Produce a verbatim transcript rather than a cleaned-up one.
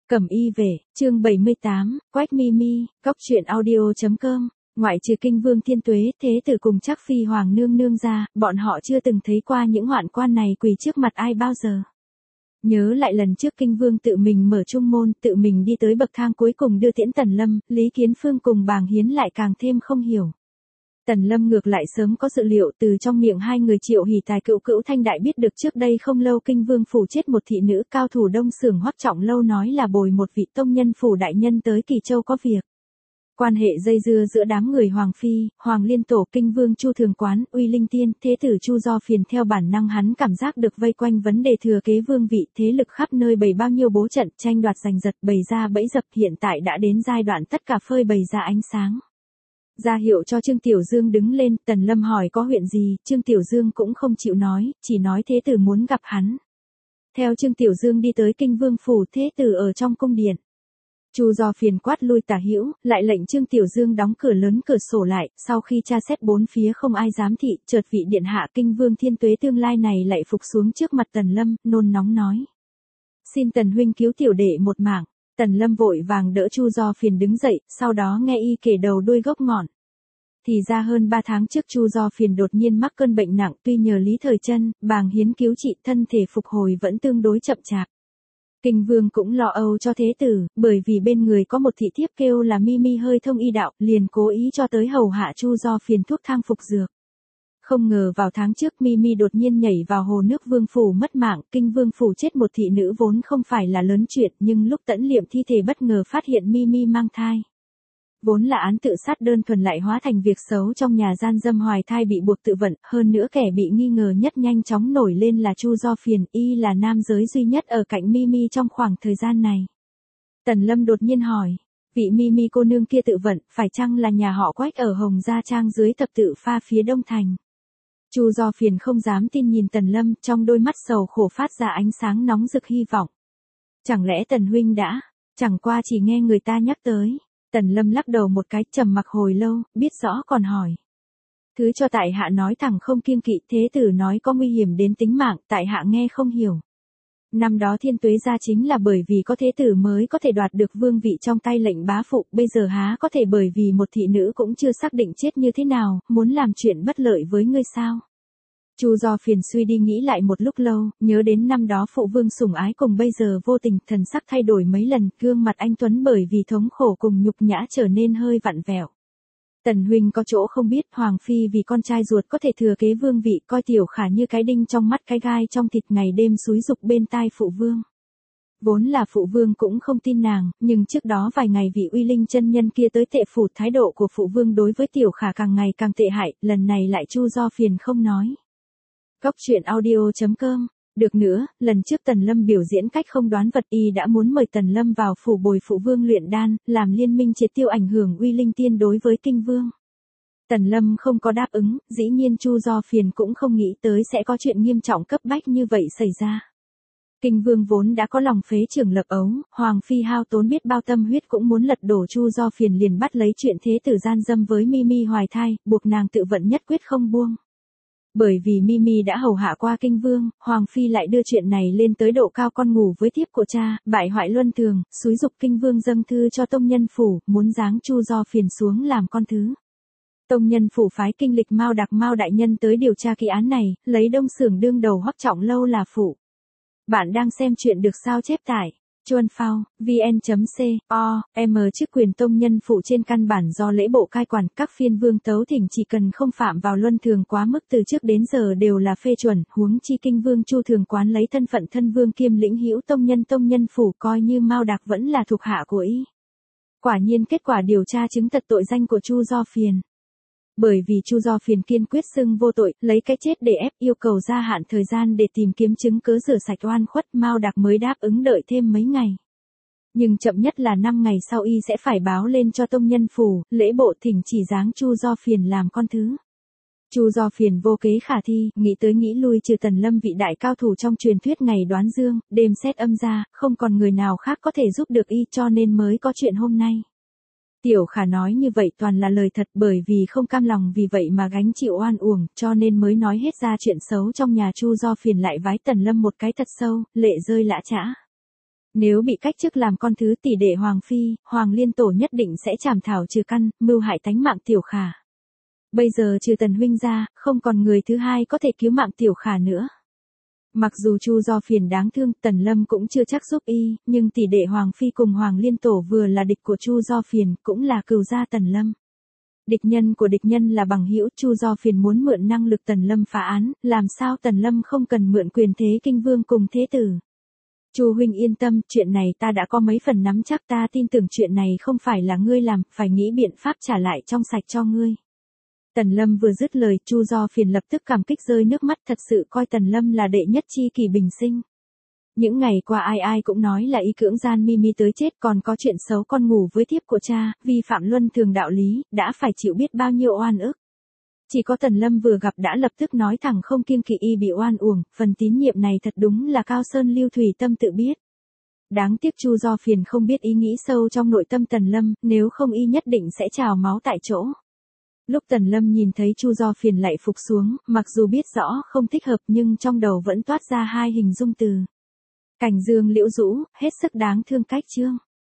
Cẩm y về, chương bảy mươi tám, Quách Mimi, Cóc truyện audio chấm com. Ngoại trừ Kinh Vương Thiên Tuế, Thế Tử cùng Trác Phi Hoàng nương nương ra, bọn họ chưa từng thấy qua những hoạn quan này quỳ trước mặt ai bao giờ. Nhớ lại lần trước Kinh Vương tự mình mở trung môn, tự mình đi tới bậc thang cuối cùng đưa tiễn Tần Lâm, Lý Kiến Phương cùng Bàng Hiến lại càng thêm không hiểu. Tần Lâm ngược lại sớm có dự liệu, từ trong miệng hai người Triệu Hỷ Tài Cựu Cữu Thanh Đại biết được trước đây không lâu Kinh Vương phủ chết một thị nữ, cao thủ Đông Xưởng Hoắc Trọng Lâu nói là bồi một vị tông nhân phủ đại nhân tới Kỳ Châu có việc. Quan hệ dây dưa giữa đám người Hoàng Phi, Hoàng Liên Tổ, Kinh Vương Chu Thường Quán, Uy Linh Tiên, Thế Tử Chu Do Phiền, theo bản năng hắn cảm giác được vây quanh vấn đề thừa kế vương vị, thế lực khắp nơi bày bao nhiêu bố trận, tranh đoạt giành giật, bày ra bẫy dập, hiện tại đã đến giai đoạn tất cả phơi bày ra ánh sáng. Ra hiệu cho Trương Tiểu Dương đứng lên, Tần Lâm hỏi có huyện gì, Trương Tiểu Dương cũng không chịu nói, chỉ nói Thế Tử muốn gặp hắn. Theo Trương Tiểu Dương đi tới Kinh Vương phủ, Thế Tử ở trong cung điện. Chu Do Phiền quát lui tả hữu, lại lệnh Trương Tiểu Dương đóng cửa lớn cửa sổ lại, sau khi tra xét bốn phía không ai dám thị, chợt vị điện hạ Kinh Vương Thiên Tuế tương lai này lại phục xuống trước mặt Tần Lâm, nôn nóng nói: "Xin Tần huynh cứu tiểu đệ một mạng." Tần Lâm vội vàng đỡ Chu Do Phiền đứng dậy, sau đó nghe y kể đầu đuôi gốc ngọn. Thì ra hơn ba tháng trước Chu Do Phiền đột nhiên mắc cơn bệnh nặng, tuy nhờ Lý Thời Chân, Bàng Hiến cứu trị, thân thể phục hồi vẫn tương đối chậm chạp. Kinh Vương cũng lo âu cho Thế Tử, bởi vì bên người có một thị thiếp kêu là Mimi hơi thông y đạo, liền cố ý cho tới hầu hạ Chu Do Phiền thuốc thang phục dược. Không ngờ vào tháng trước Mimi đột nhiên nhảy vào hồ nước Vương phủ mất mạng, Kinh Vương phủ chết một thị nữ vốn không phải là lớn chuyện, nhưng lúc tẫn liệm thi thể bất ngờ phát hiện Mimi mang thai. Vốn là án tự sát đơn thuần lại hóa thành việc xấu trong nhà gian dâm hoài thai bị buộc tự vận, hơn nữa kẻ bị nghi ngờ nhất nhanh chóng nổi lên là Chu Do Phiền, y là nam giới duy nhất ở cạnh Mimi trong khoảng thời gian này. Tần Lâm đột nhiên hỏi, vị Mimi cô nương kia tự vận, phải chăng là nhà họ Quách ở Hồng Gia Trang dưới thập tự pha phía đông thành? Chu Do Phiền không dám tin nhìn Tần Lâm, trong đôi mắt sầu khổ phát ra ánh sáng nóng rực hy vọng. Chẳng lẽ Tần huynh đã, chẳng qua chỉ nghe người ta nhắc tới. Tần Lâm lắc đầu một cái, trầm mặc hồi lâu, biết rõ còn hỏi. Thứ cho tại hạ nói thẳng không kiêng kỵ, Thế Tử nói có nguy hiểm đến tính mạng, tại hạ nghe không hiểu. Năm đó Thiên Tuế gia chính là bởi vì có Thế Tử mới có thể đoạt được vương vị trong tay lệnh bá phụ, bây giờ há có thể bởi vì một thị nữ cũng chưa xác định chết như thế nào, muốn làm chuyện bất lợi với ngươi sao? Chu Do Phiền suy đi nghĩ lại một lúc lâu, nhớ đến năm đó phụ vương sủng ái cùng bây giờ vô tình, thần sắc thay đổi mấy lần, gương mặt anh tuấn bởi vì thống khổ cùng nhục nhã trở nên hơi vặn vẹo. Tần huynh có chỗ không biết, Hoàng Phi vì con trai ruột có thể thừa kế vương vị, coi Tiểu Khả như cái đinh trong mắt cái gai trong thịt, ngày đêm xúi giục bên tai phụ vương. Vốn là phụ vương cũng không tin nàng, nhưng trước đó vài ngày vị Uy Linh chân nhân kia tới tệ phủ, thái độ của phụ vương đối với Tiểu Khả càng ngày càng tệ hại, lần này lại Chu Do Phiền không nói. Cóc truyện audio chấm com. Được nữa, lần trước Tần Lâm biểu diễn cách không đoán vật, y đã muốn mời Tần Lâm vào phủ bồi phụ vương luyện đan, làm liên minh triệt tiêu ảnh hưởng Uy Linh Tiên đối với Kinh Vương. Tần Lâm không có đáp ứng, dĩ nhiên Chu Do Phiền cũng không nghĩ tới sẽ có chuyện nghiêm trọng cấp bách như vậy xảy ra. Kinh Vương vốn đã có lòng phế trưởng lập ấu, Hoàng Phi hao tốn biết bao tâm huyết cũng muốn lật đổ Chu Do Phiền, liền bắt lấy chuyện Thế Tử gian dâm với Mimi hoài thai, buộc nàng tự vận nhất quyết không buông. Bởi vì Mimi đã hầu hạ qua Kinh Vương, Hoàng Phi lại đưa chuyện này lên tới độ cao, con ngủ với thiếp của cha, bại hoại luân thường, xúi giục Kinh Vương dâng thư cho tông nhân phủ, muốn giáng Chu Do Phiền xuống làm con thứ. Tông nhân phủ phái kinh lịch Mao Đạc Mao đại nhân tới điều tra kỳ án này, lấy Đông Xưởng đương đầu Hoắc Trọng Lâu là phụ. Bạn đang xem chuyện được sao chép tải chuan phao, vn.co, m chức quyền tông nhân phụ trên căn bản do lễ bộ cai quản, các phiên vương tấu thỉnh chỉ cần không phạm vào luân thường quá mức từ trước đến giờ đều là phê chuẩn, huống chi Kinh Vương Chu Thường Quán lấy thân phận thân vương kiêm lĩnh hữu tông nhân tông nhân phủ, coi như Mao Đạc vẫn là thuộc hạ của y. Quả nhiên kết quả điều tra chứng thật tội danh của Chu Do Phiền. Bởi vì Chu Do Phiền kiên quyết xưng vô tội, lấy cái chết để ép, yêu cầu gia hạn thời gian để tìm kiếm chứng cớ rửa sạch oan khuất, Mao Đạc mới đáp ứng đợi thêm mấy ngày. Nhưng chậm nhất là năm ngày sau y sẽ phải báo lên cho tông nhân phủ, lễ bộ thỉnh chỉ giáng Chu Do Phiền làm con thứ. Chu Do Phiền vô kế khả thi, nghĩ tới nghĩ lui, trừ Tần Lâm vị đại cao thủ trong truyền thuyết ngày đoán dương, đêm xét âm ra, không còn người nào khác có thể giúp được y, cho nên mới có chuyện hôm nay. Tiểu Khả nói như vậy toàn là lời thật, bởi vì không cam lòng vì vậy mà gánh chịu oan uổng, cho nên mới nói hết ra chuyện xấu trong nhà. Chu Do Phiền lại vái Tần Lâm một cái thật sâu, lệ rơi lã chã. Nếu bị cách chức làm con thứ tỷ đệ Hoàng Phi, Hoàng Liên Tổ nhất định sẽ trảm thảo trừ căn, mưu hại tánh mạng Tiểu Khả. Bây giờ trừ Tần huynh ra, không còn người thứ hai có thể cứu mạng Tiểu Khả nữa. Mặc dù Chu Do Phiền đáng thương, Tần Lâm cũng chưa chắc giúp y, nhưng tỷ đệ Hoàng Phi cùng Hoàng Liên Tổ vừa là địch của Chu Do Phiền, cũng là cừu gia Tần Lâm. Địch nhân của địch nhân là bằng hữu, Chu Do Phiền muốn mượn năng lực Tần Lâm phá án, làm sao Tần Lâm không cần mượn quyền thế kinh vương cùng thế tử. Chu huynh yên tâm, chuyện này ta đã có mấy phần nắm chắc, ta tin tưởng chuyện này không phải là ngươi làm, phải nghĩ biện pháp trả lại trong sạch cho ngươi. Tần Lâm vừa dứt lời, Chu Do Phiền lập tức cảm kích rơi nước mắt, thật sự coi Tần Lâm là đệ nhất chi kỷ bình sinh. Những ngày qua ai ai cũng nói là y cưỡng gian Mimi tới chết, còn có chuyện xấu con ngủ với thiếp của cha, vi phạm luân thường đạo lý, đã phải chịu biết bao nhiêu oan ức. Chỉ có Tần Lâm vừa gặp đã lập tức nói thẳng không kiêng kỵ y bị oan uổng, phần tín nhiệm này thật đúng là cao sơn lưu thủy tâm tự biết. Đáng tiếc Chu Do Phiền không biết ý nghĩ sâu trong nội tâm Tần Lâm, nếu không y nhất định sẽ trào máu tại chỗ. Lúc Tần Lâm nhìn thấy Chu Do Phiền lại phục xuống, mặc dù biết rõ không thích hợp nhưng trong đầu vẫn toát ra hai hình dung từ. Cảnh Dương liễu rũ, hết sức đáng thương cách chương.